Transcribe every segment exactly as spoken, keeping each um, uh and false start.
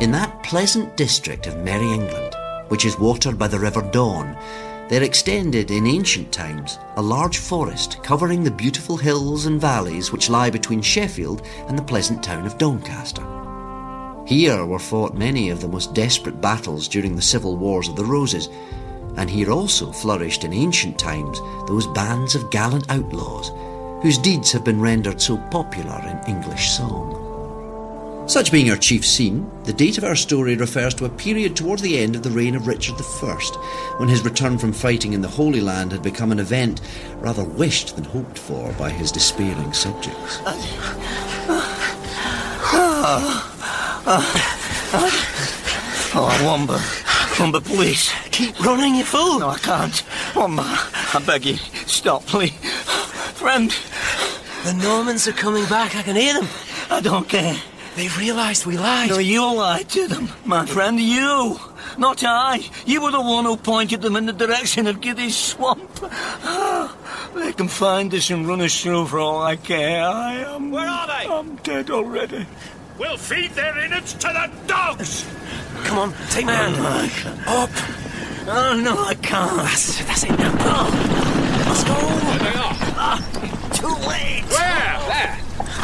In that pleasant district of Merry England, which is watered by the River Don, there extended in ancient times a large forest covering the beautiful hills and valleys which lie between Sheffield and the pleasant town of Doncaster. Here were fought many of the most desperate battles during the civil wars of the Roses, and here also flourished in ancient times those bands of gallant outlaws whose deeds have been rendered so popular in English song. Such being our chief scene, the date of our story refers to a period towards the end of the reign of Richard the First, when his return from fighting in the Holy Land had become an event rather wished than hoped for by his despairing subjects. Oh, Womber. Womber, please. Keep running, you fool. No, I can't. Womber, I beg you, stop, please. Friend. The Normans are coming back, I can hear them. I don't care. They've realised we lied. No, you lied to them, my friend, you. Not I. You were the one who pointed them in the direction of Giddy's swamp. They can find us and run us through for all I care. I am... Where are they? I'm dead already. We'll feed their innards to the dogs! Come on, take my hand. I can't. Up. Oh, no, I can't. That's, that's it now. Oh. Let's go. There they are. Ah, too late. Where? There.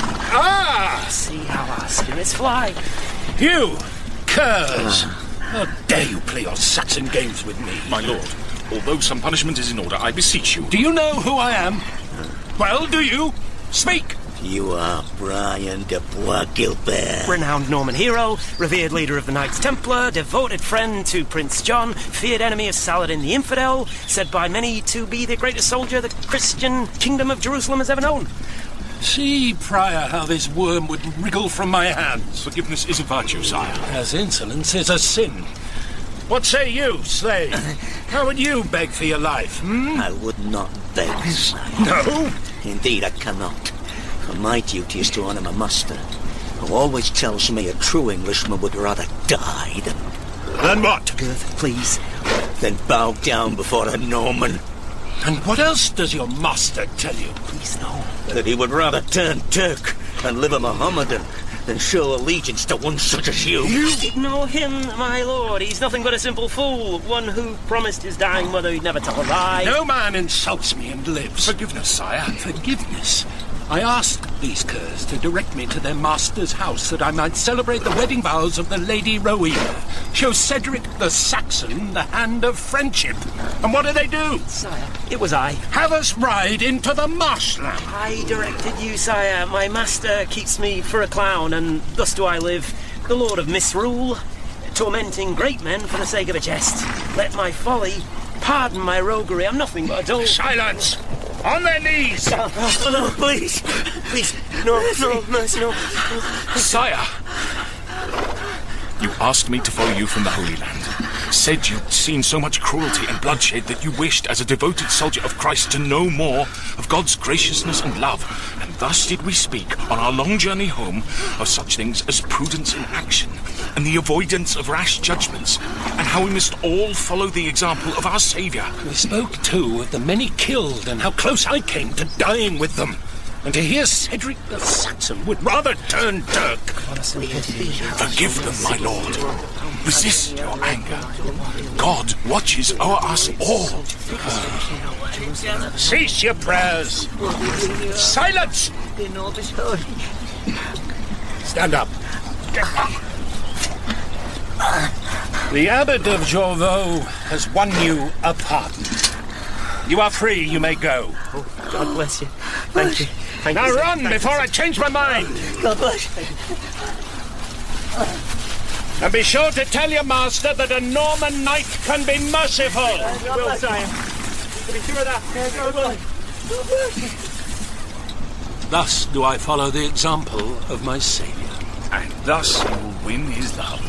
Ah! See how our spirits fly. You, curs! How dare you play your Saxon games with me? My lord, although some punishment is in order, I beseech you. Do you know who I am? Well, do you? Speak! You are Brian de Bois Gilbert. Renowned Norman hero, revered leader of the Knights Templar, devoted friend to Prince John, feared enemy of Saladin the Infidel, said by many to be the greatest soldier the Christian kingdom of Jerusalem has ever known. See, Prior, how this worm would wriggle from my hands. Forgiveness is a virtue, sire. As insolence is a sin. What say you, slave? How would you beg for your life, hmm? I would not beg, sire. No? Indeed, I cannot. For my duty is to honour my master, who always tells me a true Englishman would rather die than... Then what? Girth, please. Than bow down before a Norman. And what else does your master tell you? Please, no. That he would rather turn Turk and live a Mohammedan than show allegiance to one such as you. You ignore him, my lord. He's nothing but a simple fool, one who promised his dying mother he'd never tell a lie. No man insults me and lives. Forgiveness, sire. Forgiveness. I asked these curs to direct me to their master's house that I might celebrate the wedding vows of the Lady Rowena, show Cedric the Saxon the hand of friendship. And what do they do? Sire, it was I. Have us ride into the marshland. I directed you, sire. My master keeps me for a clown, and thus do I live, the lord of misrule, tormenting great men for the sake of a jest. Let my folly pardon my roguery. I'm nothing but a dull... Silence! On their knees! Oh, oh, no, please. Please. No, no, mercy, no. Sire! You asked me to follow you from the Holy Land. Said you'd seen so much cruelty and bloodshed that you wished, as a devoted soldier of Christ, to know more of God's graciousness and love. And thus did we speak, on our long journey home, of such things as prudence in action, and the avoidance of rash judgments, and how we must all follow the example of our Saviour. We spoke, too, of the many killed, and how close I came to dying with them. And to hear Cedric the Saxon would rather turn Turk. Forgive them, my lord. Resist your anger. God watches over us all. Cease your prayers. Silence! Stand up. The Abbot of Jorvaulx has won you a pardon. You are free, you may go. Oh, God bless you. Thank you. Thank now you, run Thank before you, I change my mind. God bless you. And be sure to tell your master that a Norman knight can be merciful. God bless you. Be sure of that. Thus do I follow the example of my Saviour. And thus you will win his love.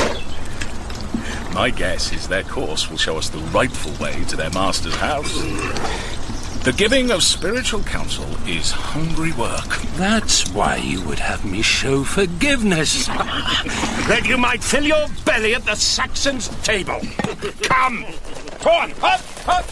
My guess is their course will show us the rightful way to their master's house. The giving of spiritual counsel is hungry work. That's why you would have me show forgiveness. That you might fill your belly at the Saxon's table. Come! Go on! Up! Up!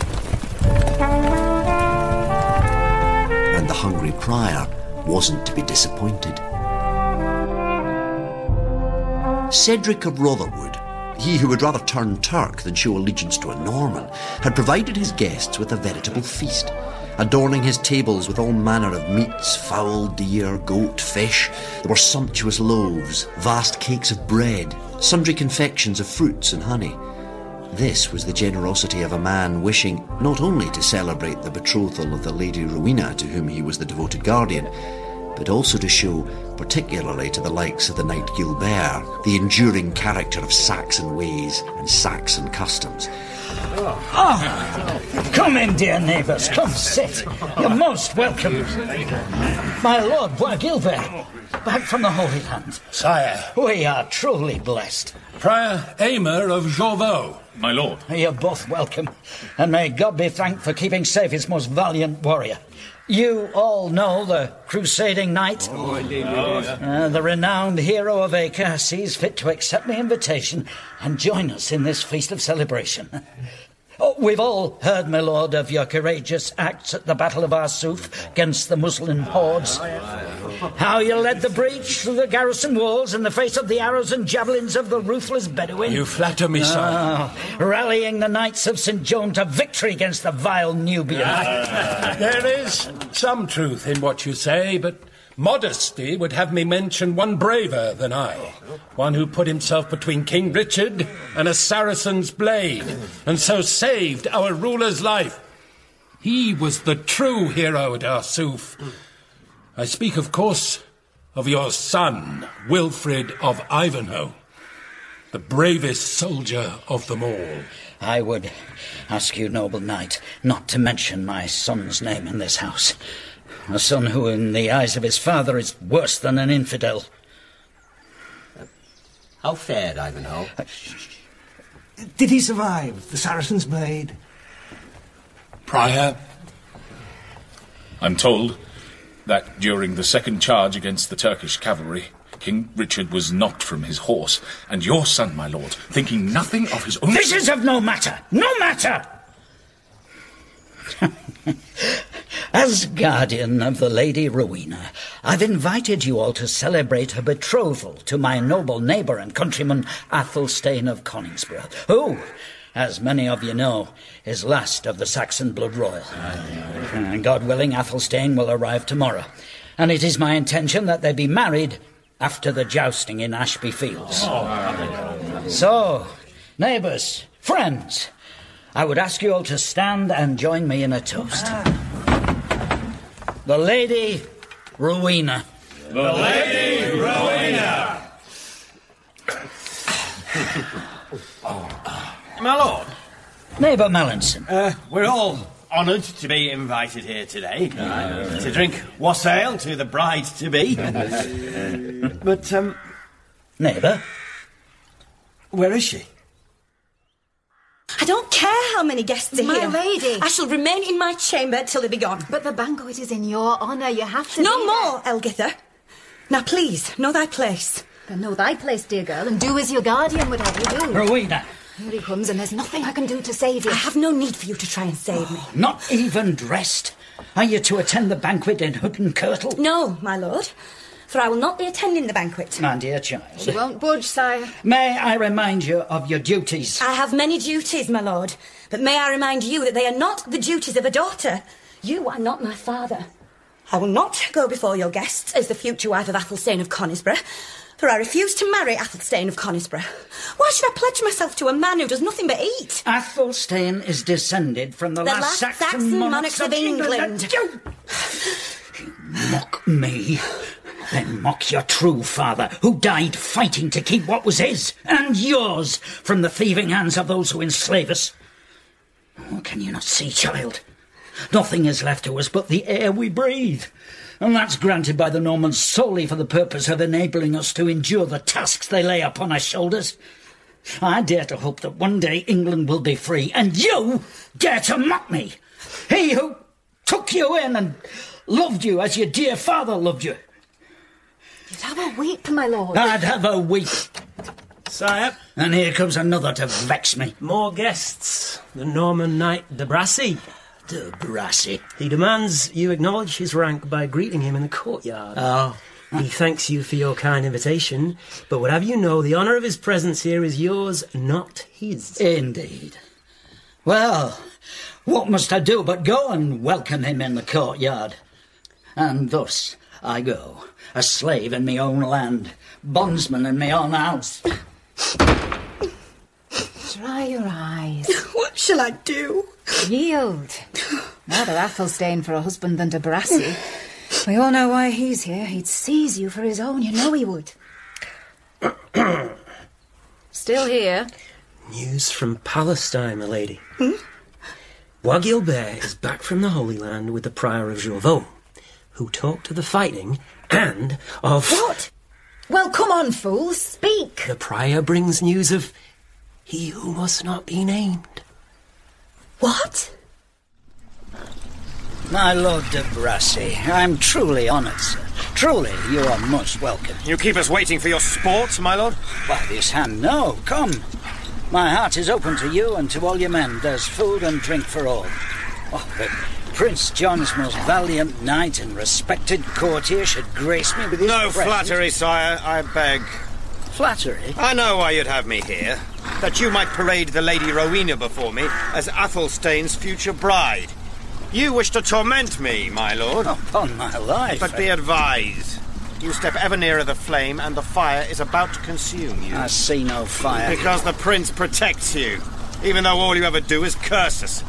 And the hungry prior wasn't to be disappointed. Cedric of Rotherwood, he who would rather turn Turk than show allegiance to a Norman, had provided his guests with a veritable feast, adorning his tables with all manner of meats, fowl, deer, goat, fish. There were sumptuous loaves, vast cakes of bread, sundry confections of fruits and honey. This was the generosity of a man wishing not only to celebrate the betrothal of the Lady Rowena, to whom he was the devoted guardian, but also to show, particularly to the likes of the Knight Gilbert, the enduring character of Saxon ways and Saxon customs. Oh, come in, dear neighbours, come sit. You're most welcome. My lord Bois Gilbert, back from the Holy Land. Sire. We are truly blessed. Prior Aymer of Jorvaux. My lord. You're both welcome, and may God be thanked for keeping safe his most valiant warrior. You all know the crusading knight. Oh, indeed. Uh, the renowned hero of Acre sees fit to accept the invitation and join us in this feast of celebration. Oh, we've all heard, my lord, of your courageous acts at the Battle of Arsuf against the Muslim hordes. How you led the breach through the garrison walls in the face of the arrows and javelins of the ruthless Bedouin. You flatter me, sire. Oh, rallying the Knights of Saint John to victory against the vile Nubian. There is some truth in what you say, but modesty would have me mention one braver than I, one who put himself between King Richard and a Saracen's blade, and so saved our ruler's life. He was the true hero at Arsuf. I speak, of course, of your son, Wilfred of Ivanhoe, the bravest soldier of them all. I would ask you, noble knight, not to mention my son's name in this house. A son who, in the eyes of his father, is worse than an infidel. How fared Ivanhoe? Did he survive the Saracen's blade? Prior, I'm told that during the second charge against the Turkish cavalry, King Richard was knocked from his horse, and your son, my lord, thinking nothing of his own... This is of no matter! No matter! As guardian of the Lady Rowena, I've invited you all to celebrate her betrothal to my noble neighbour and countryman Athelstane of Coningsborough, who, as many of you know, is last of the Saxon blood royal. And God willing, Athelstane will arrive tomorrow, and it is my intention that they be married after the jousting in Ashby Fields. So, neighbours, friends, I would ask you all to stand and join me in a toast. The Lady Rowena. The Lady Rowena! My lord. Neighbour Mallinson. Uh, we're all honoured to be invited here today uh, to drink wassail to the bride-to-be. But, um... Neighbour? Where is she? I don't care how many guests are My here. lady. I shall remain in my chamber till they be gone. But the banquet is in your honour. You have to No be more, there. Elgitha. Now, please, know thy place. Then know thy place, dear girl, and do as your guardian would have you do. Rowena. Here he comes, and there's nothing I can do to save you. I have no need for you to try and save me. Not even dressed? Are you to attend the banquet in hood and kirtle? No, my lord, for I will not be attending the banquet. My dear child. She won't budge, sire. May I remind you of your duties? I have many duties, my lord, but may I remind you that they are not the duties of a daughter. You are not my father. I will not go before your guests as the future wife of Athelstane of Conisbrough, for I refuse to marry Athelstane of Conisbrough. Why should I pledge myself to a man who does nothing but eat? Athelstane is descended from the, The last, last Saxon, Saxon monarchs, monarchs of, of England. England. You mock me, then mock your true father, who died fighting to keep what was his and yours from the thieving hands of those who enslave us. Oh, can you not see, child? Nothing is left to us but the air we breathe, and that's granted by the Normans solely for the purpose of enabling us to endure the tasks they lay upon our shoulders. I dare to hope that one day England will be free, and you dare to mock me, he who took you in and loved you as your dear father loved you. You'd have a weep, my lord. I'd have a weep. Sire. And here comes another to vex me. More guests. The Norman knight de Brassy. De Brassy. He demands you acknowledge his rank by greeting him in the courtyard. Oh, He thanks you for your kind invitation, but would have you know the honour of his presence here is yours, not his. Indeed. Well, what must I do but go and welcome him in the courtyard? And thus I go, a slave in my own land, bondsman in my own house. Dry your eyes. What shall I do? Yield. Rather Athelstane for a husband than de Brassy. We all know why he's here. He'd seize you for his own, you know he would. Still here? News from Palestine, my lady. Hmm? Bois Guilbert is back from the Holy Land with the Prior of Jorvaux, who talked of the fighting and of... What? Well, come on, fool, speak. The Prior brings news of he who must not be named. What? My Lord de Brassy, I'm truly honoured, sir. Truly, you are most welcome. You keep us waiting for your sport, my lord? By this hand, no. Come. My heart is open to you and to all your men. There's food and drink for all. Oh, that Prince John's most valiant knight and respected courtier should grace me with his No presence. flattery, sire, I beg. Flattery? I know why you'd have me here. That you might parade the Lady Rowena before me as Athelstane's future bride. You wish to torment me, my lord. Oh, upon my life. But be advised. You step ever nearer the flame and the fire is about to consume you. I see no fire. Because the prince protects you, even though all you ever do is curse us.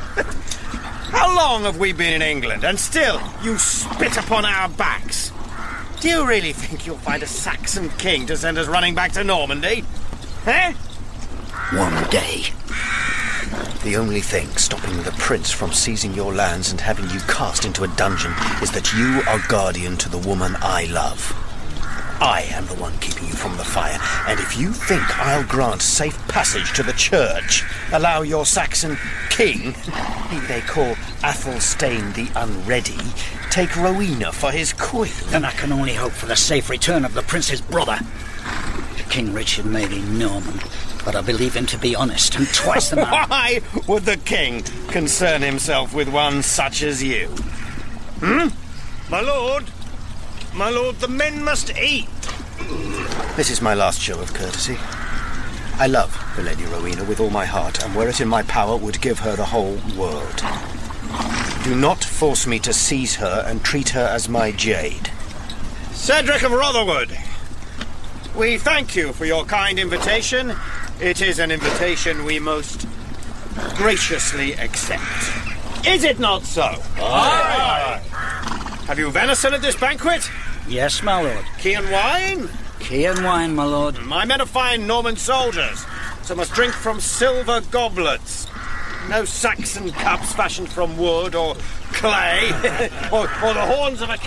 How long have we been in England, and still you spit upon our backs? Do you really think you'll find a Saxon king to send us running back to Normandy? Eh? One day. The only thing stopping the prince from seizing your lands and having you cast into a dungeon is that you are guardian to the woman I love. I am the one keeping you from the fire, and if you think I'll grant safe passage to the church, allow your Saxon king, he they call Athelstane the Unready, take Rowena for his queen... Then I can only hope for the safe return of the prince's brother. King Richard may be Norman, but I believe him to be honest and twice the man. Why would the king concern himself with one such as you? Hmm? My lord? My lord, the men must eat. This is my last show of courtesy. I love the Lady Rowena with all my heart, and were it in my power, would give her the whole world. Do not force me to seize her and treat her as my jade. Cedric of Rotherwood, we thank you for your kind invitation. It is an invitation we most graciously accept. Is it not so? Aye. Have you venison at this banquet? Yes, my lord. Chian wine? Chian wine, my lord. My men are fine Norman soldiers, so must drink from silver goblets. No Saxon cups fashioned from wood or clay, or, or the horns of a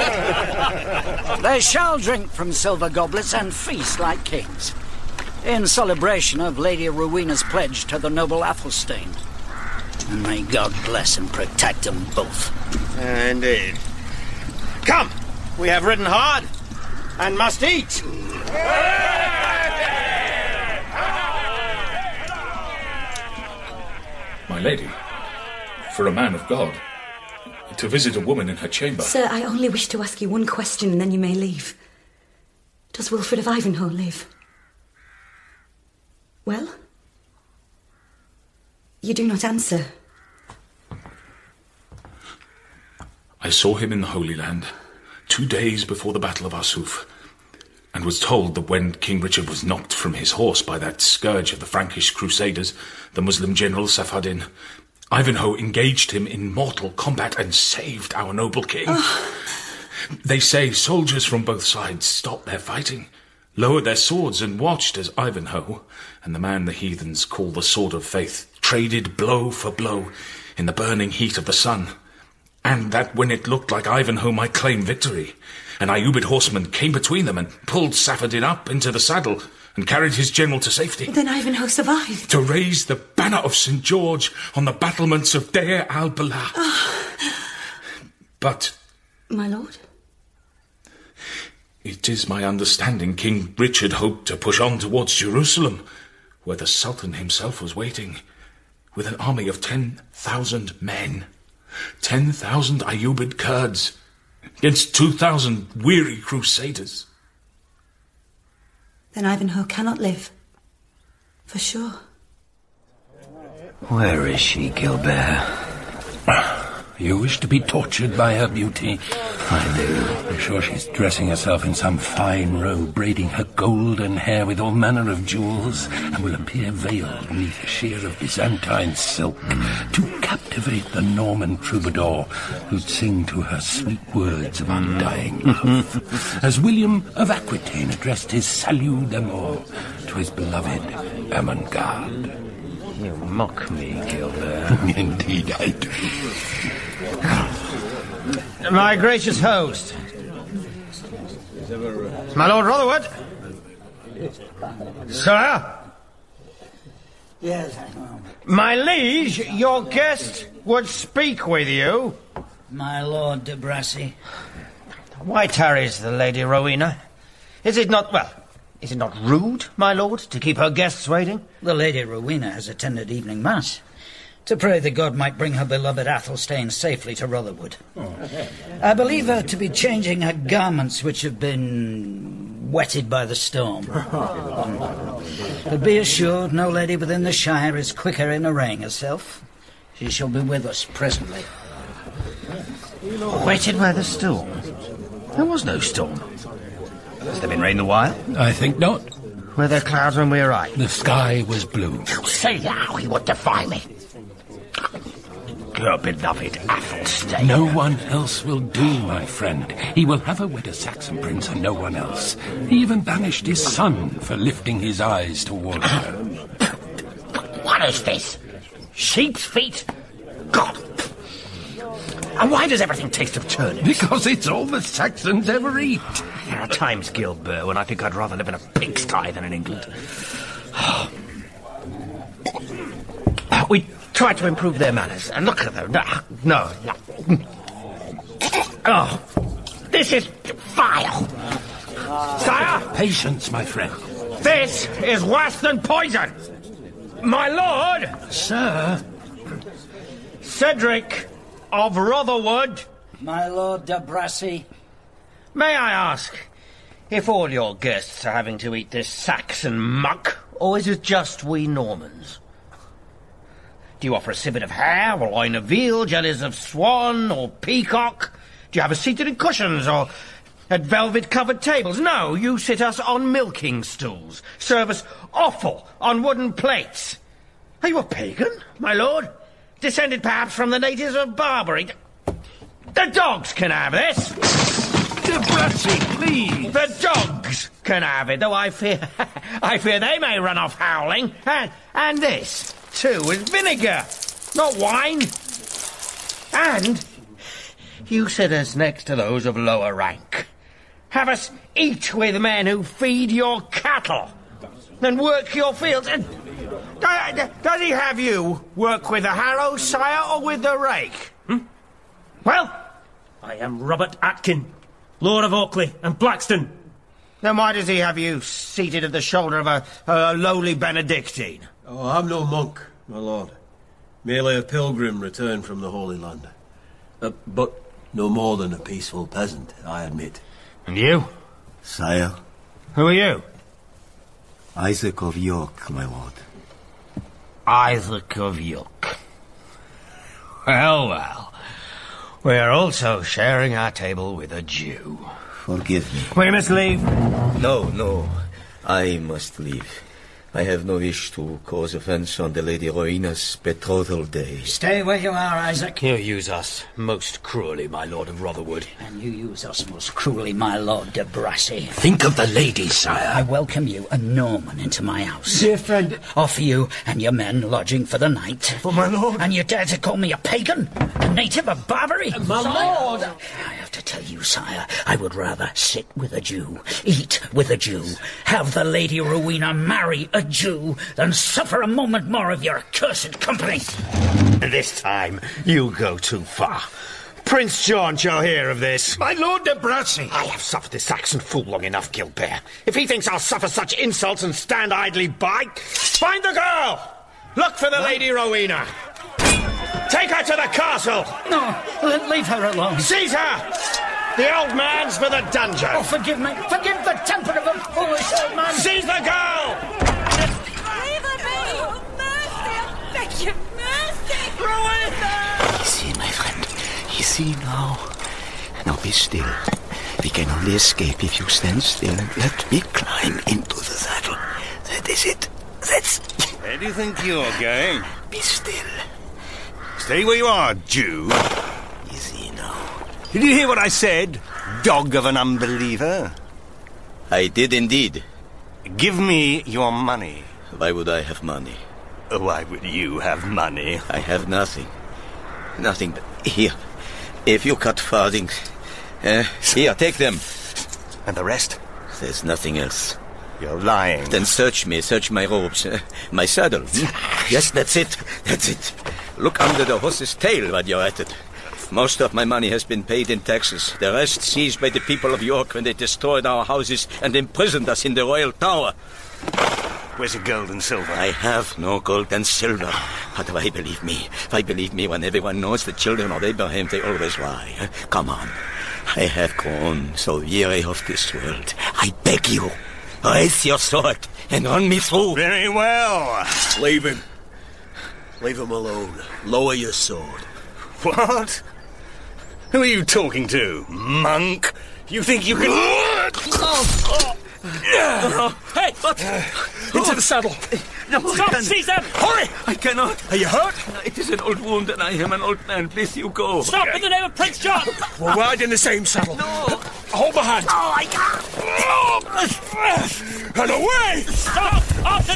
cow. They shall drink from silver goblets and feast like kings, in celebration of Lady Rowena's pledge to the noble Athelstane. And may God bless and protect them both. Indeed. Come, we have ridden hard, and must eat. My lady, for a man of God, to visit a woman in her chamber... Sir, I only wish to ask you one question and then you may leave. Does Wilfred of Ivanhoe live? Well? You do not answer. I saw him in the Holy Land, two days before the Battle of Arsuf, and was told that when King Richard was knocked from his horse by that scourge of the Frankish Crusaders, the Muslim general Safaddin, Ivanhoe engaged him in mortal combat and saved our noble king. Oh. They say soldiers from both sides stopped their fighting, lowered their swords and watched as Ivanhoe, and the man the heathens call the Sword of Faith, traded blow for blow in the burning heat of the sun. And that when it looked like Ivanhoe might claim victory, an Ayyubid horseman came between them and pulled Safaddin up into the saddle and carried his general to safety. Then Ivanhoe survived. To raise the banner of Saint George on the battlements of Deir al-Balah. Oh. But... My lord? It is my understanding King Richard hoped to push on towards Jerusalem, where the Sultan himself was waiting, with an army of ten thousand men. Ten thousand Ayyubid Kurds, against two thousand weary crusaders. Then Ivanhoe cannot live. For sure. Where is she, Gilbert? You wish to be tortured by her beauty? I do. I'm sure she's dressing herself in some fine robe, braiding her golden hair with all manner of jewels, and will appear veiled beneath a sheer of Byzantine silk to captivate the Norman troubadour who'd sing to her sweet words of undying love. As William of Aquitaine addressed his salut d'amour to his beloved Ermengarde. You mock me, Gilbert. Indeed I do. My gracious host. My Lord Rotherwood. Sir? Yes, I know. My liege, your guest would speak with you. My Lord de Brassy. Why tarries the Lady Rowena? Is it not, well, is it not rude, my lord, to keep her guests waiting? The Lady Rowena has attended evening mass, to pray that God might bring her beloved Athelstane safely to Rotherwood. Oh. I believe her to be changing her garments, which have been wetted by the storm. But be assured, no lady within the Shire is quicker in arraying herself. She shall be with us presently. Wetted by the storm? There was no storm. Has there been rain a while? I think not. Were there clouds when we arrived? The sky was blue. You say now he would defy me. Your beloved Athelstane. No one else will do, my friend. He will have her wed a Saxon prince and no one else. He even banished his son for lifting his eyes toward her. What is this? Sheep's feet? God! And why does everything taste of turnips? Because it's all the Saxons ever eat. There are times, Gilbert, when I think I'd rather live in a pigsty than in England. We try to improve their manners, and look at them. No, no. Oh, this is vile. Sire? Patience, my friend. This is worse than poison. My lord! Sir? Cedric of Rotherwood. My Lord de Brassy. May I ask if all your guests are having to eat this Saxon muck, or is it just we Normans? Do you offer a civet of hare, or loin of veal, jellies of swan, or peacock? Do you have us seated in cushions, or at velvet-covered tables? No, you sit us on milking stools, serve us offal on wooden plates. Are you a pagan, my lord? Descended perhaps from the natives of Barbary? The dogs can have this! De Brassy, please! The dogs can have it, though I fear... I fear they may run off howling. And, and this, too, is vinegar, not wine. And you sit us next to those of lower rank. Have us eat with men who feed your cattle and work your fields. And does he have you work with the harrow, sire, or with the rake? Hmm? Well? I am Robert Atkin, Lord of Oakley and Blackstone. Then why does he have you seated at the shoulder of a, a lowly Benedictine? Oh, I'm no monk, my lord. Merely a pilgrim returned from the Holy Land. Uh, but no more than a peaceful peasant, I admit. And you? Sire. Who are you? Isaac of York, my lord. Isaac of York. Well, well. We are also sharing our table with a Jew. Forgive me. We must leave. No, no. I must leave. I have no wish to cause offence on the Lady Rowena's betrothal day. Stay where you are, Isaac. You use us most cruelly, my Lord of Rotherwood. And you use us most cruelly, my Lord de Brassy. Think of the lady, sire. I welcome you, a Norman, into my house. Dear friend. Offer you and your men lodging for the night. For my lord. And you dare to call me a pagan? A native of Barbary? My lord. I have to tell you, sire, I would rather sit with a Jew, eat with a Jew, have the Lady Rowena marry a Jew, than suffer a moment more of your accursed company. This time you go too far. Prince John shall hear of this. My Lord de Brassy. I have suffered this Saxon fool long enough, Gilbert. If he thinks I'll suffer such insults and stand idly by, find the girl! Look for the what? Lady Rowena. Take her to the castle! No, leave her alone. Seize her! The old man's for the dungeon! Oh, forgive me. Forgive the temper of a foolish old man. Seize the girl! Beg your mercy! Rowena! Easy, my friend. Easy now. Now be still. We can only escape if you stand still and let me climb into the saddle. That is it. That's... Where do you think you're going? Be still. Stay where you are, Jew. Easy now. Did you hear what I said, dog of an unbeliever? I did indeed. Give me your money. Why would I have money? Why would you have money? I have nothing. Nothing but... Here. If you cut farthings... Uh, here, take them. And the rest? There's nothing else. You're lying. Then search me, search my robes, uh, my saddle. Yes, that's it, that's it. Look under the horse's tail while you're at it. Most of my money has been paid in taxes. The rest seized by the people of York when they destroyed our houses and imprisoned us in the royal tower. Where's your gold and silver? I have no gold and silver. But why believe me? Why believe me when everyone knows the children of Abraham, they always lie? Come on. I have grown so weary of this world. I beg you, raise your sword and run me through. Very well. Leave him. Leave him alone. Lower your sword. What? Who are you talking to, monk? You think you can... Oh. Oh. Hey, what? Into the saddle. No, Stop, seize them! Hurry! I cannot. Are you hurt? It is an old wound and I am an old man. Please, you go. Stop in the name of Prince John! We'll ride in the same saddle. No. Hold my hand. Oh, I can't. And away! Stop! After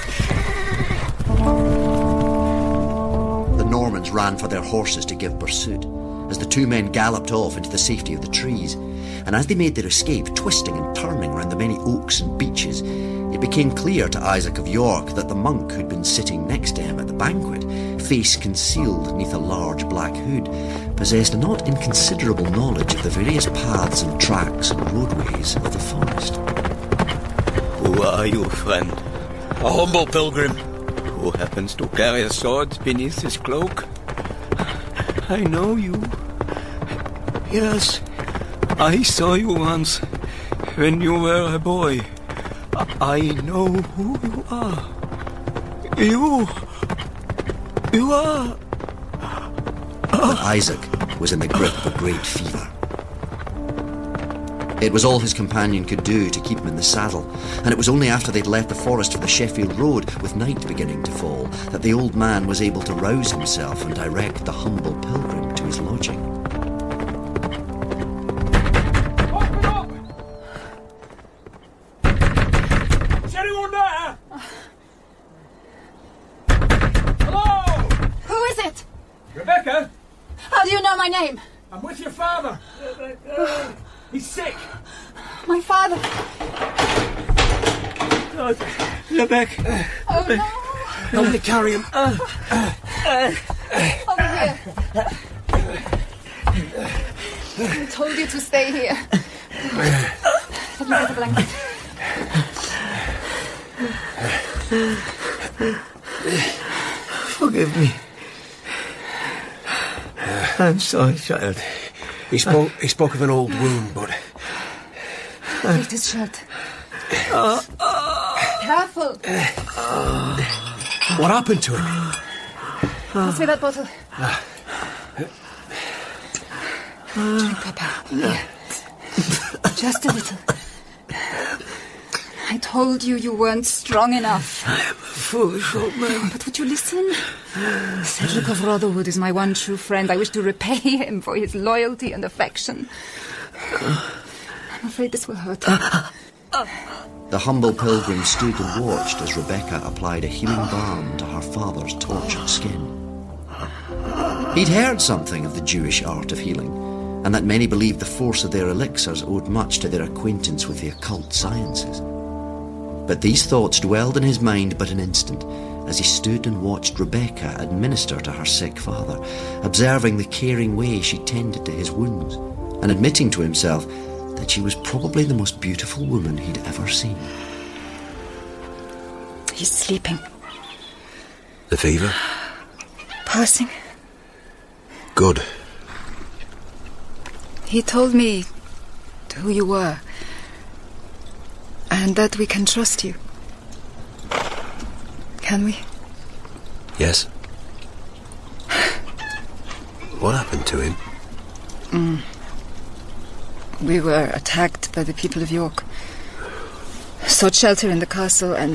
them! The Normans ran for their horses to give pursuit, as the two men galloped off into the safety of the trees. And as they made their escape, twisting and turning round the many oaks and beeches, it became clear to Isaac of York that the monk who'd been sitting next to him at the banquet, face concealed neath a large black hood, possessed a not inconsiderable knowledge of the various paths and tracks and roadways of the forest. Who are you, friend? A humble pilgrim. Who happens to carry a sword beneath his cloak? I know you. Yes, I saw you once, when you were a boy. I know who you are. You... You are... But Isaac was in the grip of a great fever. It was all his companion could do to keep him in the saddle, and it was only after they'd left the forest for the Sheffield Road, with night beginning to fall, that the old man was able to rouse himself and direct the humble pilgrim to his lodging. Is anyone there? Hello? Who is it? Rebecca? How do you know my name? I'm with your father. He's sick. My father. Oh, Rebecca. Oh, no. Help me carry him. Over here. I told you to stay here. Let me get the blanket. Forgive me. I'm sorry, child. He spoke, he spoke of an old wound, but... Take this shirt. Careful. What happened to him? Pass me that bottle. Drink, Papa. Here. Just a little. I told you you weren't strong enough. I am a foolish old man. But would you listen? Cedric of Rotherwood is my one true friend. I wish to repay him for his loyalty and affection. I'm afraid this will hurt him. The humble pilgrim stood and watched as Rebecca applied a healing balm to her father's tortured skin. He'd heard something of the Jewish art of healing, and that many believed the force of their elixirs owed much to their acquaintance with the occult sciences. But these thoughts dwelled in his mind but an instant, as he stood and watched Rebecca administer to her sick father, observing the caring way she tended to his wounds, and admitting to himself that she was probably the most beautiful woman he'd ever seen. He's sleeping. The fever? Passing. Good. He told me who you were, and that we can trust you. Can we? Yes. What happened to him? Mm. We were attacked by the people of York. Sought shelter in the castle, and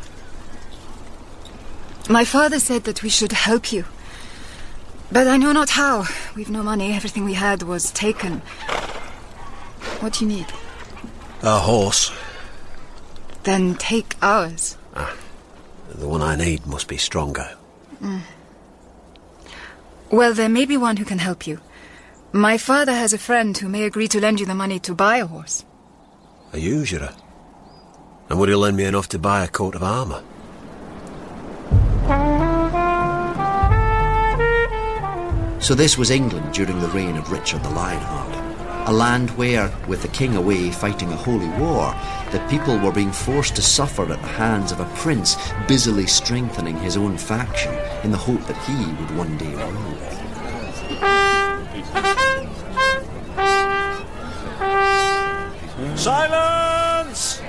my father said that we should help you. But I know not how. We've no money. Everything we had was taken. What do you need? A horse. Then take ours. Ah, the one I need must be stronger. Mm. Well, there may be one who can help you. My father has a friend who may agree to lend you the money to buy a horse. A usurer? And would he lend me enough to buy a coat of armour? So this was England during the reign of Richard the Lionheart. A land where, with the king away fighting a holy war, the people were being forced to suffer at the hands of a prince busily strengthening his own faction in the hope that he would one day rule. Silence!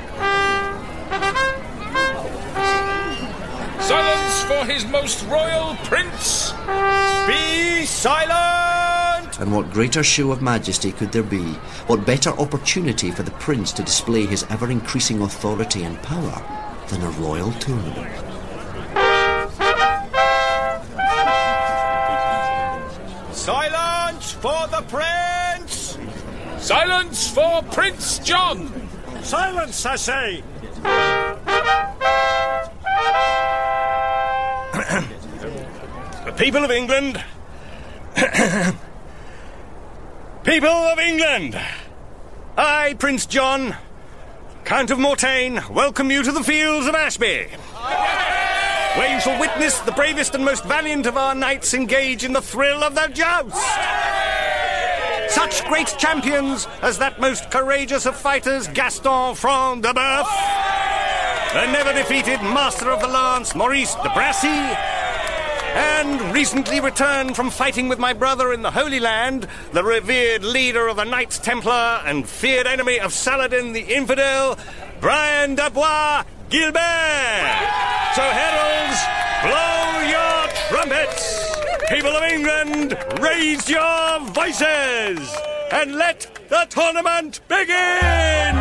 Silence for his most royal prince! Be silent! And what greater show of majesty could there be? What better opportunity for the prince to display his ever-increasing authority and power than a royal tournament? Silence for the prince! Silence for Prince John! Silence, I say! The people of England... People of England! I, Prince John, Count of Mortain, welcome you to the fields of Ashby, where you shall witness the bravest and most valiant of our knights engage in the thrill of the joust. Such great champions as that most courageous of fighters, Gaston Front de Boeuf, the never-defeated master of the lance, Maurice de Bracy, and recently returned from fighting with my brother in the Holy Land, the revered leader of the Knights Templar and feared enemy of Saladin the Infidel, Brian de Bois Gilbert. So, heralds, blow your trumpets! People of England, raise your voices! And let the tournament begin!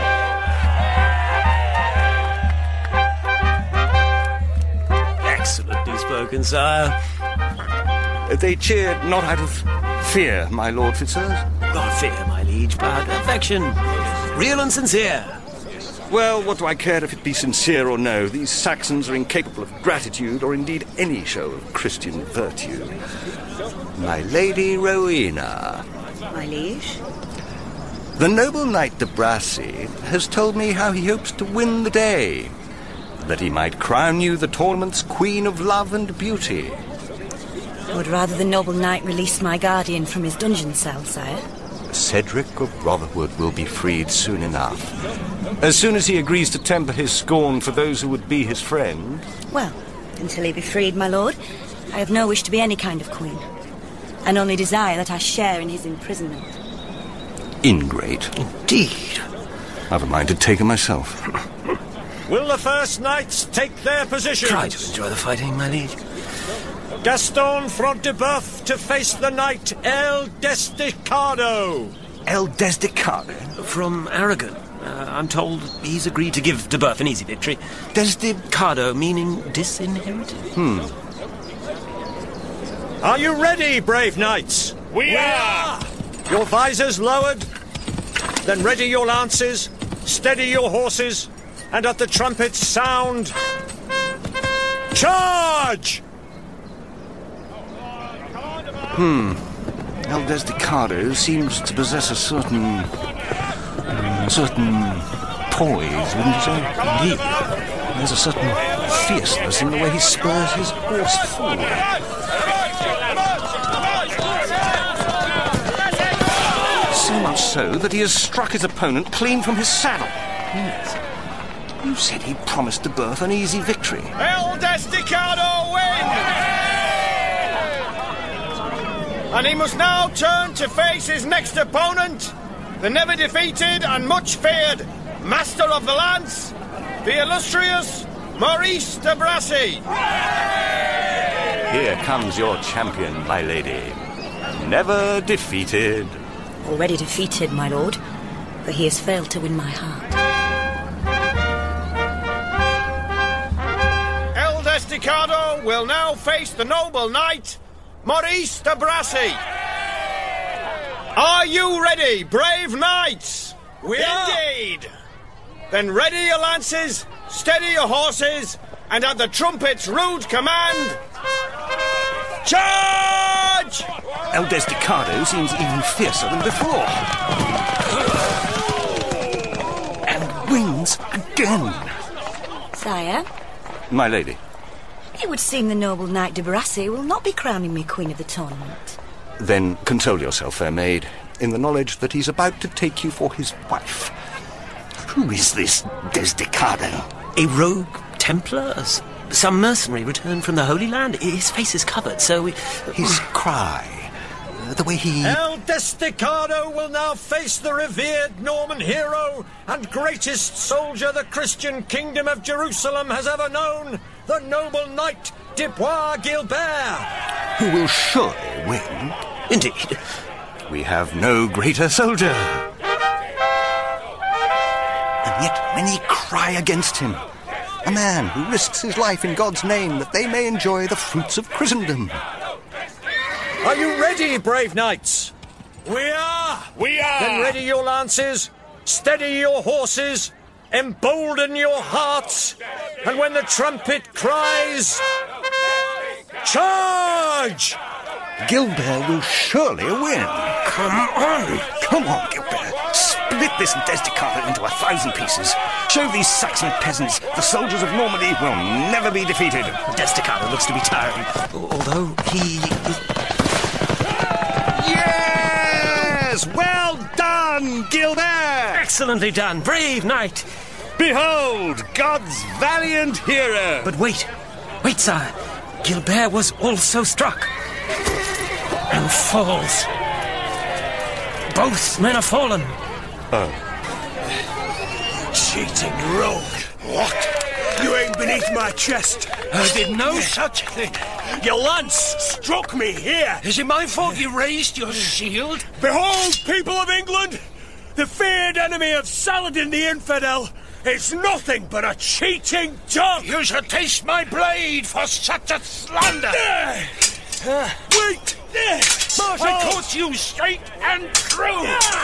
Excellently spoken, sire. They cheered not out of fear, my Lord Fitzurse. Not fear, my liege, but affection. Real and sincere. Well, what do I care if it be sincere or no? These Saxons are incapable of gratitude or indeed any show of Christian virtue. My Lady Rowena. My liege? The noble knight de Bracy has told me how he hopes to win the day, that he might crown you the tournament's Queen of Love and Beauty. I would rather the noble knight release my guardian from his dungeon cell, sire. Cedric of Rotherwood will be freed soon enough. As soon as he agrees to temper his scorn for those who would be his friend. Well, until he be freed, my lord, I have no wish to be any kind of queen, and only desire that I share in his imprisonment. Ingrate. Indeed. I've a mind to take her myself. Will the first knights take their positions? Try to enjoy the fighting, my liege. Gaston Front de Boeuf to face the knight El Desdicado. El Desdicado? From Aragon. Uh, I'm told he's agreed to give de Boeuf an easy victory. Desdicado meaning disinherited. Hmm. Are you ready, brave knights? We are! Your visors lowered? Then ready your lances, steady your horses, and at the trumpet's sound, charge! Hmm. El Desdicado seems to possess a certain... a certain poise, wouldn't you say? Indeed. There's a certain fierceness in the way he spurs his horse forward. So much so that he has struck his opponent clean from his saddle. Yes. You said he promised de Boeuf an easy victory. El Desdicado win! And he must now turn to face his next opponent, the never defeated and much feared Master of the Lance, the illustrious Maurice de Brassy. Here comes your champion, my lady. Never defeated. Already defeated, my lord, for he has failed to win my heart. El Desdicado will now face the noble knight, Maurice de Brassy. Are you ready, brave knights? We Indeed. Are. Then ready your lances, steady your horses, and at the trumpet's rude command, charge! El Desdicado seems even fiercer than before. And wins again. Sire? My lady. It would seem the noble knight de Brassy will not be crowning me queen of the tournament. Then console yourself, fair maid, in the knowledge that he's about to take you for his wife. Who is this Desdicado? A rogue Templar? Some mercenary returned from the Holy Land. His face is covered, so we... His cry, the way he... El Desdicado will now face the revered Norman hero and greatest soldier the Christian kingdom of Jerusalem has ever known, the noble knight de Bois Guilbert. Who will surely win. Indeed. We have no greater soldier. And yet many cry against him. A man who risks his life in God's name that they may enjoy the fruits of Christendom. Are you ready, brave knights? We are! We are! Then ready your lances, steady your horses, embolden your hearts, and when the trumpet cries, charge! Guilbert will surely win. Come on! Come on, Guilbert. Split this Desdicado into a thousand pieces. Show these Saxon peasants the soldiers of Normandy will never be defeated. Desdicado looks to be tiring, although he... Yes! Well done, Guilbert! Excellently done, brave knight! Behold, God's valiant hero! But wait, wait, sire. Guilbert was also struck. And falls. Both men are fallen. Oh. Cheating rogue. What? You ain't beneath my chest. I did no such thing. Your lance struck me here. Is it my fault you raised your shield? Behold, people of England, the feared enemy of Saladin the Infidel is nothing but a cheating dog. You shall taste my blade for such a slander. Uh, Wait! Marshal! I caught you straight and true.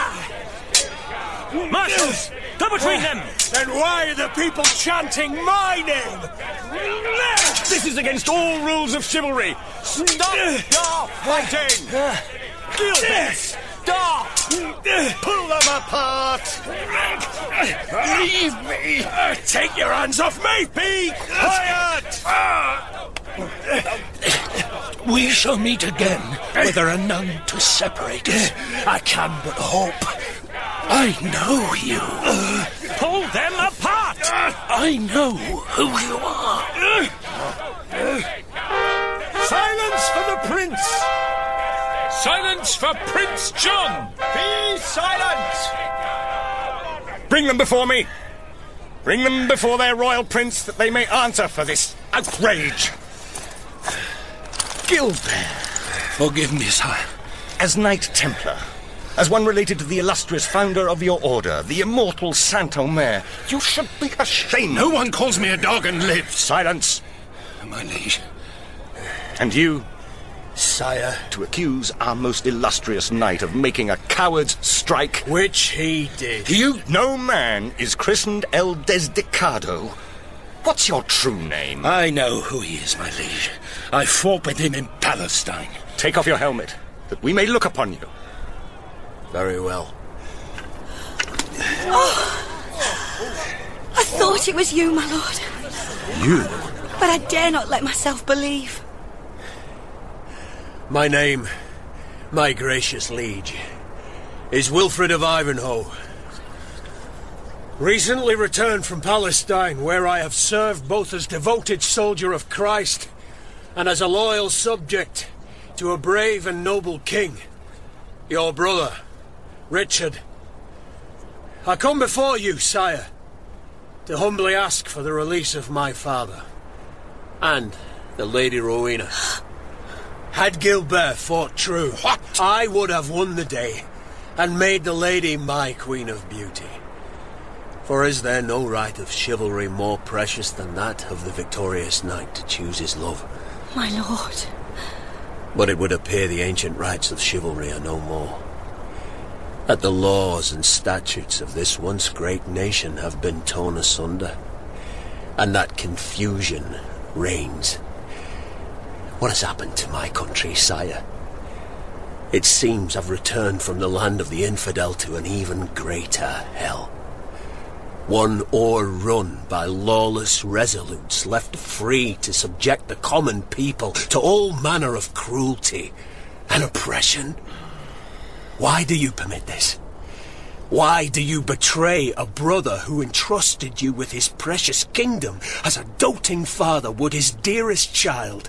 Marshals, go between them. Then why are the people chanting my name? This is against all rules of chivalry. Stop your fighting. Guilbert, stop. Pull them apart. Leave me. Take your hands off me. Be quiet. We shall meet again, whether or none to separate us. I can but hope. I know you. Pull them apart! I know who you are. Silence for the prince! Silence for Prince John! Be silent! Bring them before me. Bring them before their royal prince that they may answer for this outrage. Guilbert. Forgive me, sire. As Knight Templar, as one related to the illustrious founder of your order, the immortal Saint Omer, you should be ashamed. No one calls me a dog and lives. Silence. My liege. And you, sire, to accuse our most illustrious knight of making a coward's strike. Which he did. You, no man is christened El Desdicado. What's your true name? I know who he is, my liege. I fought with him in Palestine. Take off your helmet, that we may look upon you. Very well. Oh, I thought it was you, my lord. You? But I dare not let myself believe. My name, my gracious liege, is Wilfred of Ivanhoe. Recently returned from Palestine, where I have served both as devoted soldier of Christ and as a loyal subject to a brave and noble king, your brother, Richard. I come before you, sire, to humbly ask for the release of my father and the Lady Rowena. Had Gilbert fought true, what? I would have won the day and made the lady my queen of beauty. For is there no right of chivalry more precious than that of the victorious knight to choose his love? My lord. But it would appear the ancient rights of chivalry are no more. That the laws and statutes of this once great nation have been torn asunder, and that confusion reigns. What has happened to my country, sire? It seems I've returned from the land of the infidel to an even greater hell. One o'errun by lawless resolutes, left free to subject the common people to all manner of cruelty and oppression. Why do you permit this? Why do you betray a brother who entrusted you with his precious kingdom as a doting father would his dearest child?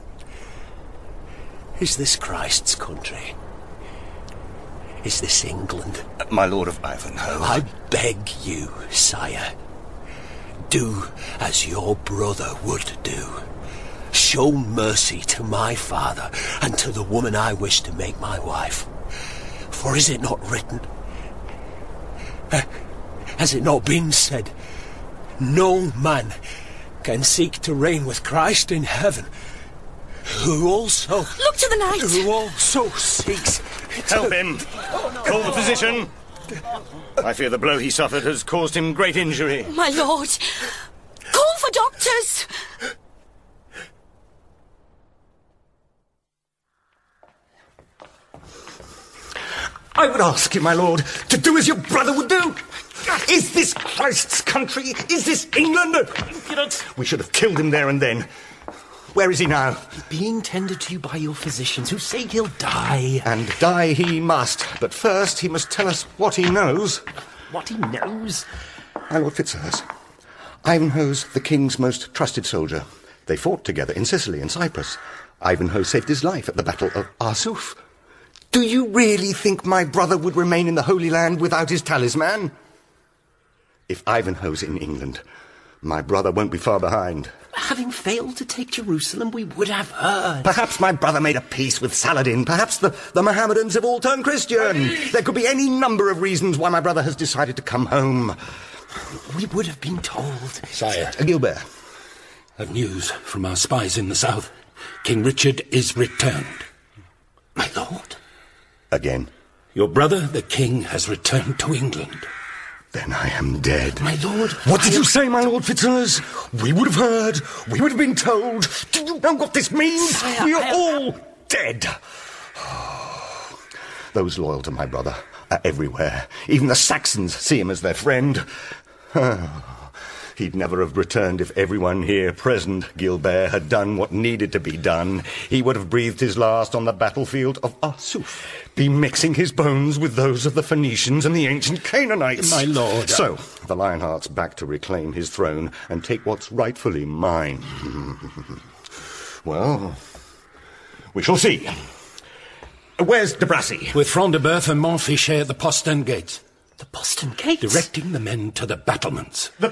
Is this Christ's country? Is this England? Uh, my Lord of Ivanhoe. I beg you, sire, do as your brother would do. Show mercy to my father and to the woman I wish to make my wife. For is it not written? Uh, has it not been said? No man can seek to reign with Christ in heaven, who also... Look to the knight! Who also seeks... Help him! Call the physician! I fear the blow he suffered has caused him great injury. My lord! Call for doctors! I would ask you, my lord, to do as your brother would do. Is this Christ's country? Is this England? Impudent! We should have killed him there and then. Where is he now? Being tended to by your physicians, who say he'll die. And die he must. But first he must tell us what he knows. What he knows? My Lord Fitzurse, Ivanhoe's the king's most trusted soldier. They fought together in Sicily and Cyprus. Ivanhoe saved his life at the Battle of Arsuf. Do you really think my brother would remain in the Holy Land without his talisman? If Ivanhoe's in England, my brother won't be far behind. Having failed to take Jerusalem, we would have heard. Perhaps my brother made a peace with Saladin. Perhaps the, the Mohammedans have all turned Christian. There could be any number of reasons why my brother has decided to come home. We would have been told. Sire. Gilbert. Have news from our spies in the south. King Richard is returned. My lord? Again? Your brother, the king, has returned to England. Then I am dead. My lord... What did you say, my Lord Fitzurse? We would have heard. We would have been told. Do you know what this means? Sire, we are I... all dead. Those loyal to my brother are everywhere. Even the Saxons see him as their friend. He'd never have returned if everyone here present, Gilbert, had done what needed to be done. He would have breathed his last on the battlefield of Arsuf, be mixing his bones with those of the Phoenicians and the ancient Canaanites. My lord... So, the Lionheart's back to reclaim his throne and take what's rightfully mine. Well, we shall see. Where's de Bracy? With Front de Boeuf and Montfichet at the postern gates. The postern gates? Directing the men to the battlements. The...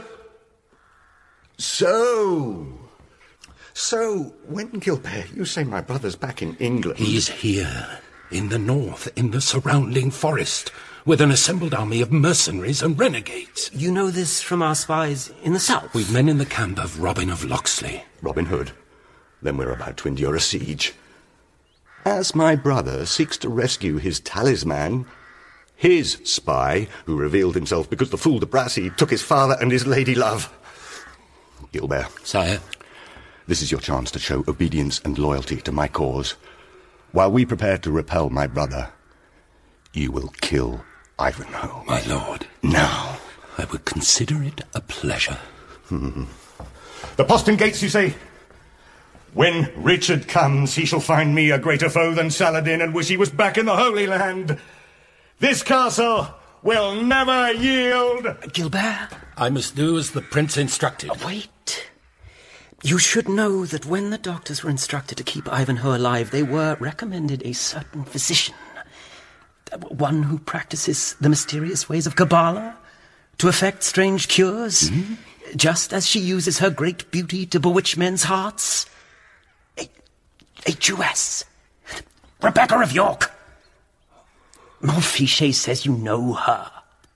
So... So, when, Gilbert, you say my brother's back in England... He's here, in the north, in the surrounding forest, with an assembled army of mercenaries and renegades. You know this from our spies in the south? We've men in the camp of Robin of Locksley. Robin Hood? Then we're about to endure a siege. As my brother seeks to rescue his talisman, his spy, who revealed himself because the fool de Bracy took his father and his lady love. Gilbert. Sire. This is your chance to show obedience and loyalty to my cause. While we prepare to repel my brother, you will kill Ivanhoe. My lord. Now. I would consider it a pleasure. Hmm. The postern gates, you say? When Richard comes, he shall find me a greater foe than Saladin and wish he was back in the Holy Land. This castle will never yield. Gilbert? I must do as the prince instructed. Oh, wait. You should know that when the doctors were instructed to keep Ivanhoe alive, they were recommended a certain physician. One who practices the mysterious ways of Kabbalah to effect strange cures, mm-hmm. just as she uses her great beauty to bewitch men's hearts. A, a Jewess. Rebecca of York. Montfichet says you know her.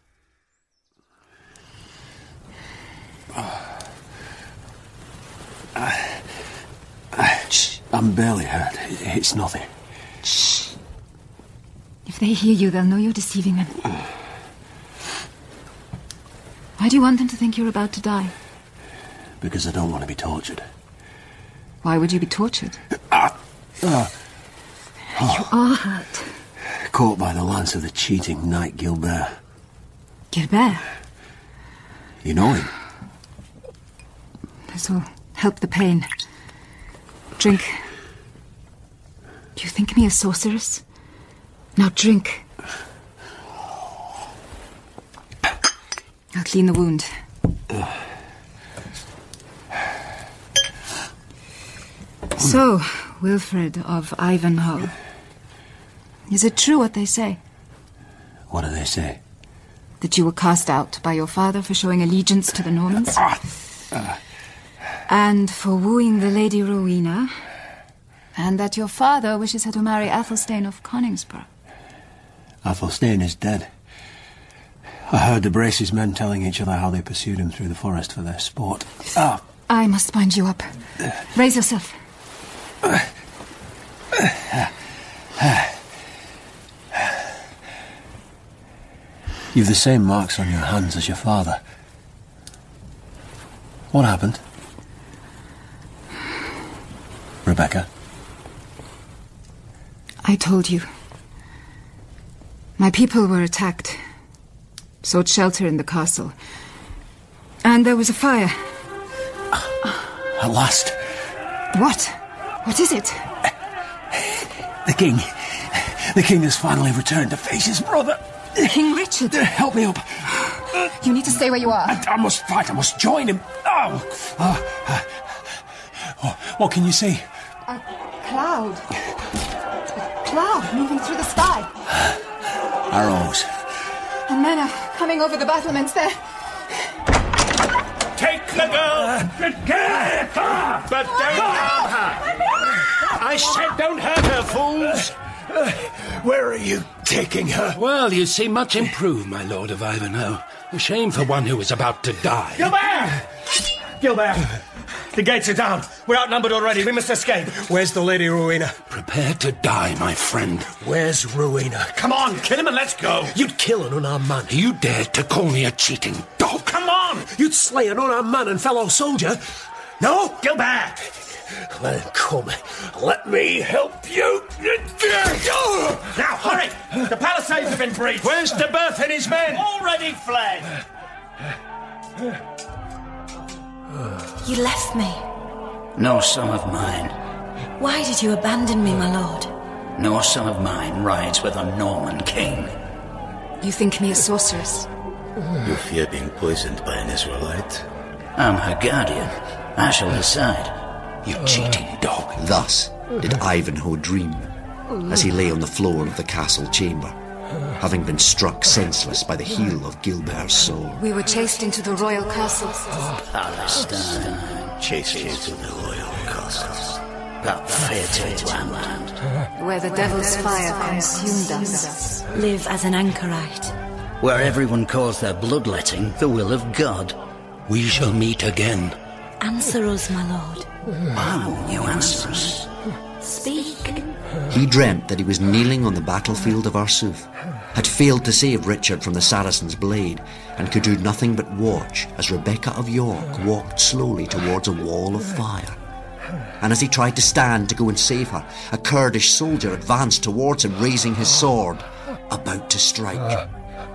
I, I, I'm barely hurt. It's nothing. Shh. If they hear you, they'll know you're deceiving them. Why do you want them to think you're about to die? Because I don't want to be tortured. Why would you be tortured? Ah, ah, oh. You are hurt. Caught by the lance of the cheating knight Gilbert. Gilbert? You know him? This will help the pain. Drink. Do you think me a sorceress? Now drink. I'll clean the wound. So, Wilfred of Ivanhoe. Is it true what they say? What do they say? That you were cast out by your father for showing allegiance to the Normans? Ah, uh. And for wooing the Lady Rowena? And that your father wishes her to marry Athelstane of Coningsborough? Athelstane is dead. I heard the Brace's men telling each other how they pursued him through the forest for their sport. Ah. I must bind you up. Raise yourself. You've the same marks on your hands as your father. What happened? Rebecca? I told you. My people were attacked. Sought shelter in the castle. And there was a fire. At last. What? What is it? The king. The king has finally returned to face his brother. King Richard? Help me up. You need to stay where you are. I, I must fight. I must join him. Oh. Uh, uh, oh. What can you see? A cloud. A cloud moving through the sky. Arrows. And men are coming over the battlements there. Take the girl! Get her! But don't harm her! I said don't hurt her, fools! Uh, where are you taking her? Well, you seem much improved, my lord of Ivanhoe. A shame for one who is about to die. Gilbert! Gilbert! The gates are down. We're outnumbered already. We must escape. Where's the Lady Rowena? Prepare to die, my friend. Where's Rowena? Come on, kill him and let's go. You'd kill an unarmed man. You dared to call me a cheating dog. Come on! You'd slay an unarmed man and fellow soldier. No? Gilbert! Let him come. Let me help you. Now, hurry! The palisades have been breached. Where's de Berth and his men? Already fled. You left me. No son of mine. Why did you abandon me, my lord? No son of mine rides with a Norman king. You think me a sorceress? You fear being poisoned by an Israelite? I'm her guardian. I shall decide. You cheating dog. Thus did Ivanhoe dream, as he lay on the floor of the castle chamber, having been struck senseless by the heel of Gilbert's sword. We were chased into the royal castle. Palestine. Chased you to the royal castle. That fated land. Where the devil's fire consumed us. Live as an anchorite. Where everyone calls their bloodletting the will of God. We shall meet again. Answer us, my lord. Why won't you answer us? Speak. He dreamt that he was kneeling on the battlefield of Arsuf, had failed to save Richard from the Saracen's blade, and could do nothing but watch as Rebecca of York walked slowly towards a wall of fire. And as he tried to stand to go and save her, a Kurdish soldier advanced towards him, raising his sword, about to strike.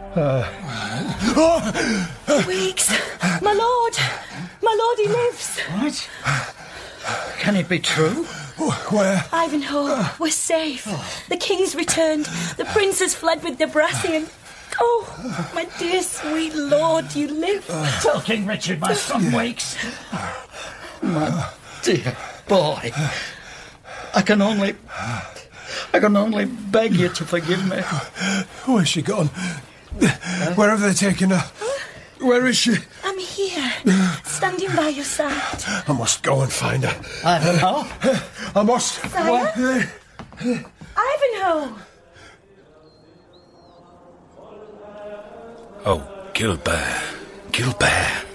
Weeks! My lord! My lord, he lives! What? Can it be true? Where? Ivanhoe, we're safe. The king's returned. The prince has fled with De Bracy and... Oh, my dear sweet lord, you live. Tell King Richard my son wakes. My, Dear boy, I can only... I can only beg you to forgive me. Where's she gone? Where have they taken her? Where is she? I'm here, standing by your side. I must go and find her. Ivanhoe? I must. Sire? Ivanhoe! Oh, Gilbert. Gilbert.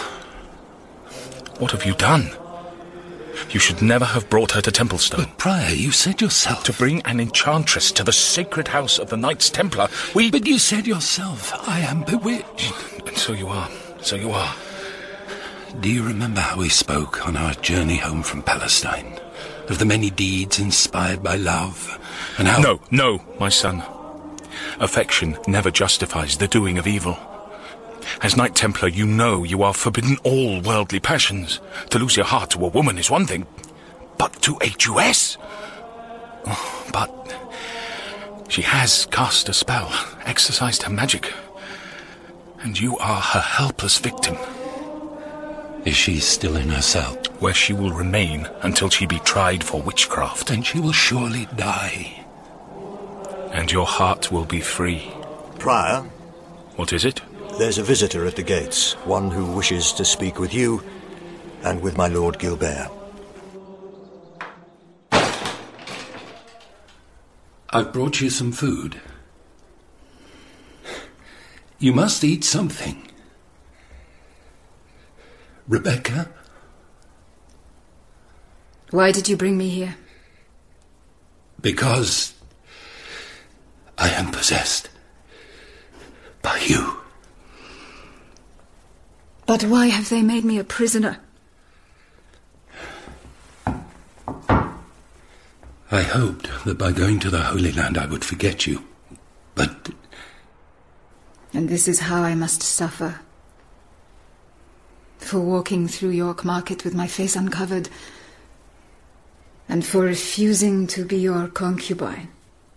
What have you done? You should never have brought her to Templestone. But, Prior, you said yourself... To bring an enchantress to the sacred house of the Knights Templar, we... But you said yourself, I am bewitched. And so you are. So you are. Do you remember how we spoke on our journey home from Palestine? Of the many deeds inspired by love, and how... No, no, my son. Affection never justifies the doing of evil. As Knight Templar, you know you are forbidden all worldly passions. To lose your heart to a woman is one thing, but to a Jewess? Oh, but she has cast a spell, exercised her magic, and you are her helpless victim. Is she still in her cell? Where she will remain until she be tried for witchcraft. Then she will surely die. And your heart will be free. Prior? What is it? There's a visitor at the gates, one who wishes to speak with you and with my Lord Gilbert. I've brought you some food. You must eat something. Rebecca? Why did you bring me here? Because I am possessed by you. But why have they made me a prisoner? I hoped that by going to the Holy Land I would forget you, but... And this is how I must suffer. For walking through York Market with my face uncovered, and for refusing to be your concubine.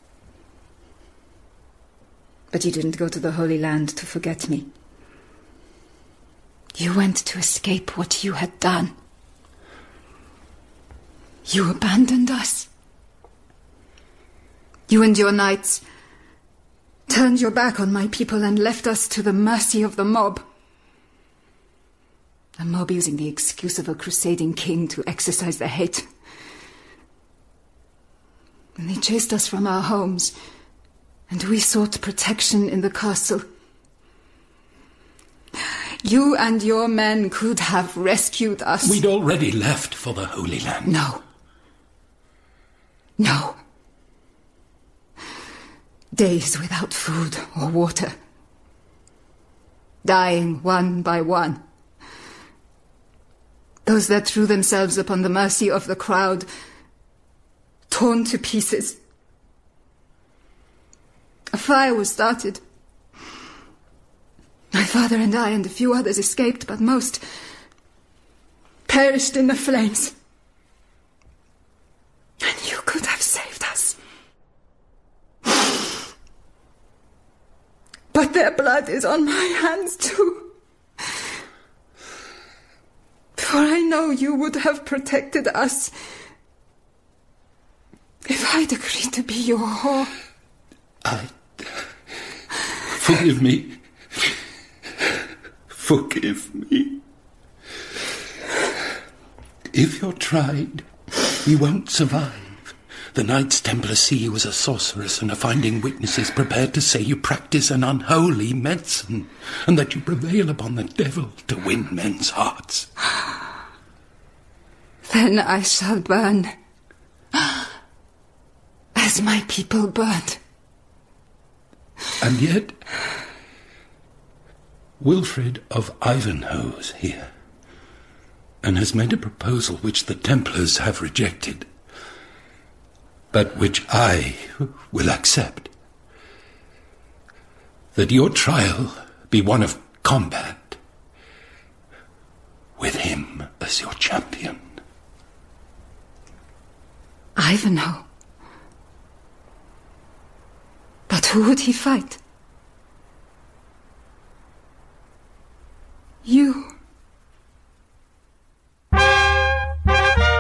But you didn't go to the Holy Land to forget me. You went to escape what you had done. You abandoned us. You and your knights turned your back on my people and left us to the mercy of the mob. A mob using the excuse of a crusading king to exercise their hate. And they chased us from our homes, and we sought protection in the castle. You and your men could have rescued us. We'd already left for the Holy Land. No. No. Days without food or water. Dying one by one. Those that threw themselves upon the mercy of the crowd, torn to pieces. A fire was started. My father and I and a few others escaped, but most perished in the flames. And you could have saved us. But their blood is on my hands too. For I know you would have protected us if I'd agreed to be your whore. I... Forgive me. Forgive me. If you're tried, you won't survive. The Knights Templar see you as a sorceress and are finding witnesses prepared to say you practice an unholy medicine and that you prevail upon the devil to win men's hearts. Then I shall burn as my people burned. And yet, Wilfred of Ivanhoe's here, and has made a proposal which the Templars have rejected, but which I will accept. That your trial be one of combat, with him as your champion. Ivanhoe? But who would he fight? You.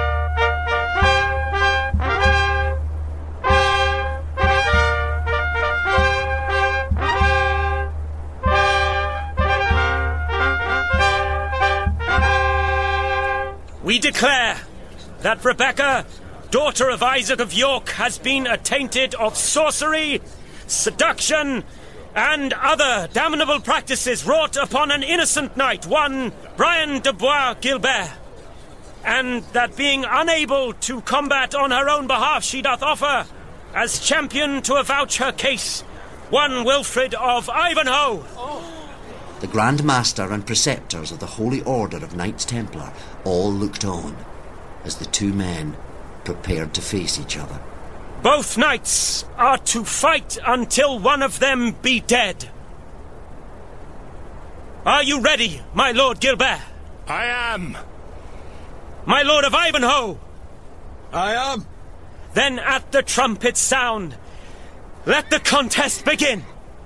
we declare that Rebecca, daughter of Isaac of York, has been attainted of sorcery, seduction, and other damnable practices wrought upon an innocent knight, one Brian de Bois Gilbert, and that being unable to combat on her own behalf, she doth offer, as champion to avouch her case, one Wilfred of Ivanhoe. The Grand Master and preceptors of the Holy Order of Knights Templar all looked on as the two men prepared to face each other. Both knights are to fight until one of them be dead. Are you ready, my Lord Gilbert? I am. My Lord of Ivanhoe? I am. Then at the trumpet's sound, let the contest begin.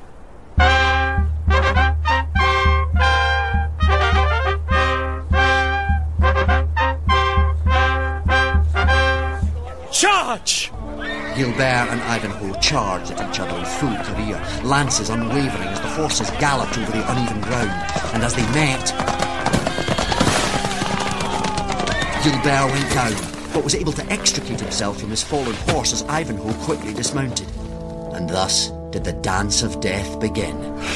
Charge! Gilbert and Ivanhoe charged at each other in full career, lances unwavering as the horses galloped over the uneven ground, and as they met, Gilbert went down, but was able to extricate himself from his fallen horse as Ivanhoe quickly dismounted. And thus did the dance of death begin.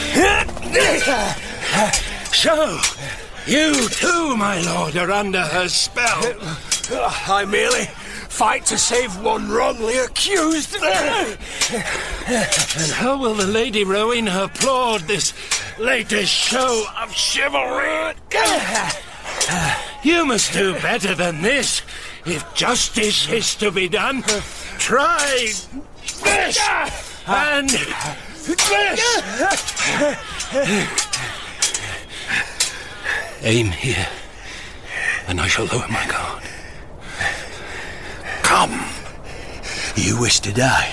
So, you too, my lord, are under her spell. I merely fight to save one wrongly accused. And how will the Lady Rowena applaud this latest show of chivalry? You must do better than this, if justice is to be done. Try this and this. Aim here, and I shall lower my guard. Come. You wish to die.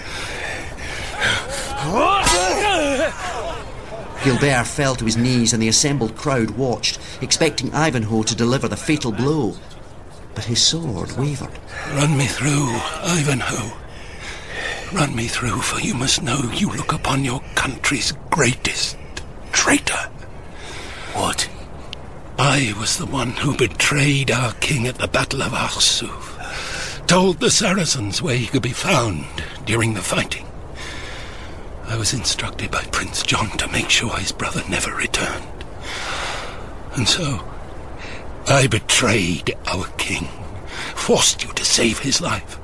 Gilbert fell to his knees and the assembled crowd watched, expecting Ivanhoe to deliver the fatal blow. But his sword wavered. Run me through, Ivanhoe. Run me through, for you must know you look upon your country's greatest traitor. What? I was the one who betrayed our king at the Battle of Arsuf. Told the Saracens where he could be found during the fighting. I was instructed by Prince John to make sure his brother never returned. And so, I betrayed our king, forced you to save his life.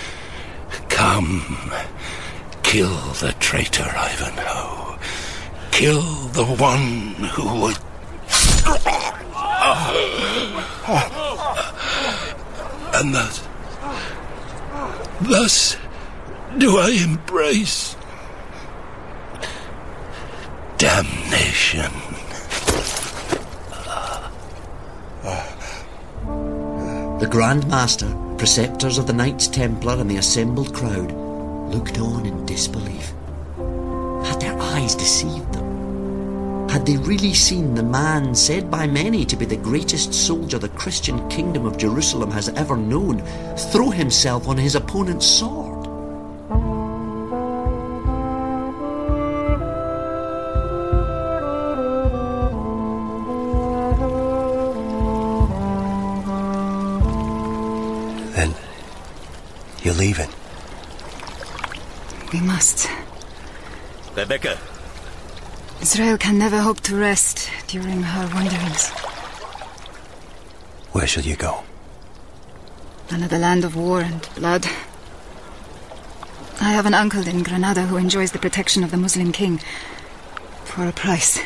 Come, kill the traitor, Ivanhoe. Kill the one who would... And thus... Thus do I embrace damnation. The Grand Master, preceptors of the Knights Templar, and the assembled crowd looked on in disbelief. Had their eyes deceived them? Had they really seen the man said by many to be the greatest soldier the Christian kingdom of Jerusalem has ever known throw himself on his opponent's sword? Then you're leaving. We must. Rebecca. Israel can never hope to rest during her wanderings. Where shall you go? Another land of war and blood. I have an uncle in Granada who enjoys the protection of the Muslim king. For a price.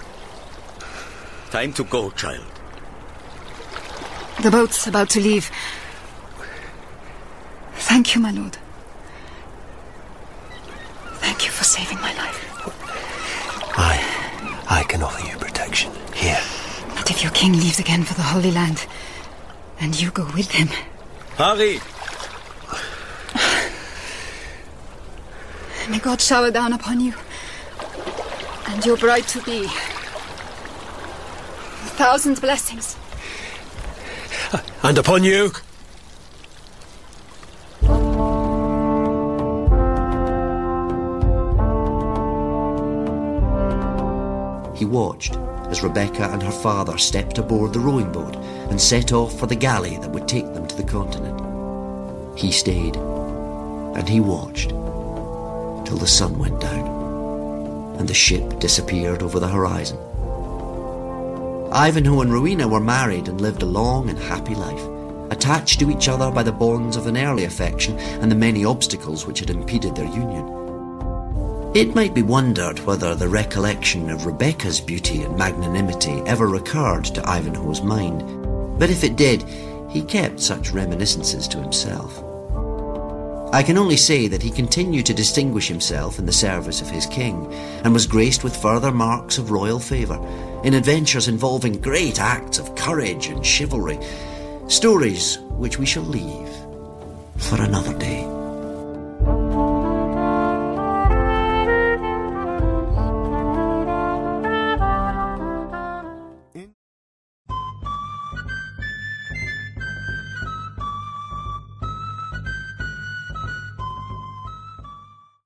Time to go, child. The boat's about to leave. Thank you, my lord. Thank you for saving my life. I... I can offer you protection. Here. Not if your king leaves again for the Holy Land. And you go with him. Hurry! May God shower down upon you and your bride-to-be a thousand blessings. And upon you. He watched as Rebecca and her father stepped aboard the rowing boat and set off for the galley that would take them to the continent. He stayed, and he watched till the sun went down and the ship disappeared over the horizon. Ivanhoe and Rowena were married and lived a long and happy life, attached to each other by the bonds of an early affection and the many obstacles which had impeded their union. It might be wondered whether the recollection of Rebecca's beauty and magnanimity ever recurred to Ivanhoe's mind, but if it did, he kept such reminiscences to himself. I can only say that he continued to distinguish himself in the service of his king, and was graced with further marks of royal favour, in adventures involving great acts of courage and chivalry, stories which we shall leave for another day.